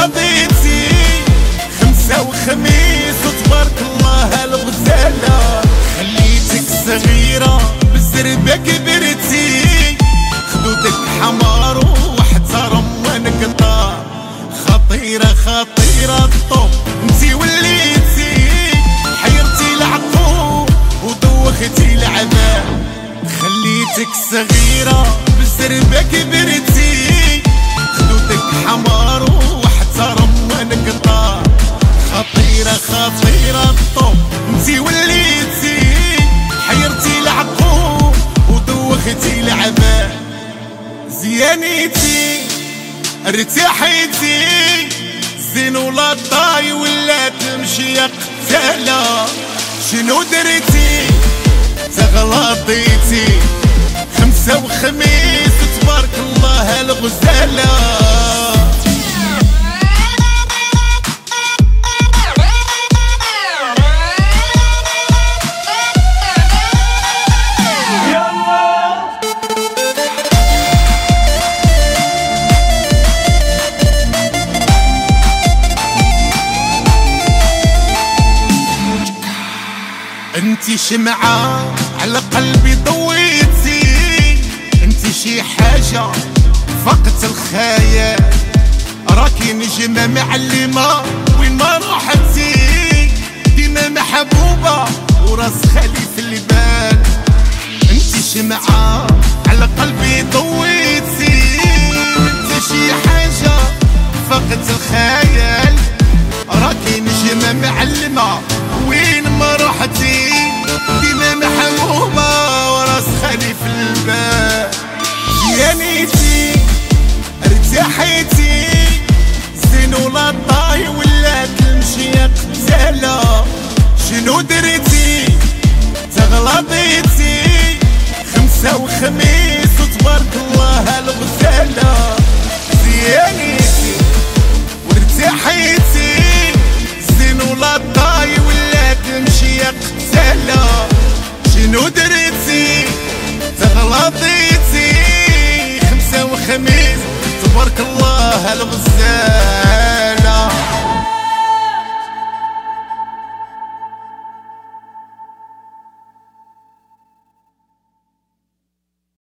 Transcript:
تغلطيتي خمسة وخميس وتبارك الله الغزالة. خليتك صغيرة بالزربة كبرتي خدودك حمار واحترم ونقطع. خطيرة خطيرة الطوب انتي وليتي حيرتي العقول ودوختي العباء. خليتك صغيرة بالزربة كبرتي خدودك حمار واحترم ونقطع. خطيرة خطيرة الطوب انتي وليتي حيرتي العقول ودوختي العباء. زيانيتي ارتاحيتي زين ولا طاي ولا تمشي يا قتالة. شنو درتي تغلطيتي خمسة وخميس تبارك الله الغزالة. انتي شمعة على قلبي ضويتي انتي شي حاجة فقت الخيال. راكي نجمة معلمة وين ما روحتي ديما محبوبة وراس خالي في البال. انتي شمعة على قلبي ضويتي انتي شي حاجة فقت الخيال. راكي نجمة معلمة وين ما روحتي ديما محبوبة وراس خالي في البال. زيانيتي ارتاحيتي زين ولا طاي ولا تمشي يا قتالة. شنو درتي تغلطيتي خمسة وخميس وتبارك الله الغزالة. زيانيتي وارتاحيتي زين ولا طاي ولا تمشي يا قتالة. شنو درتي تغلطيتي خمسة وخميس تبارك الله الغزالة.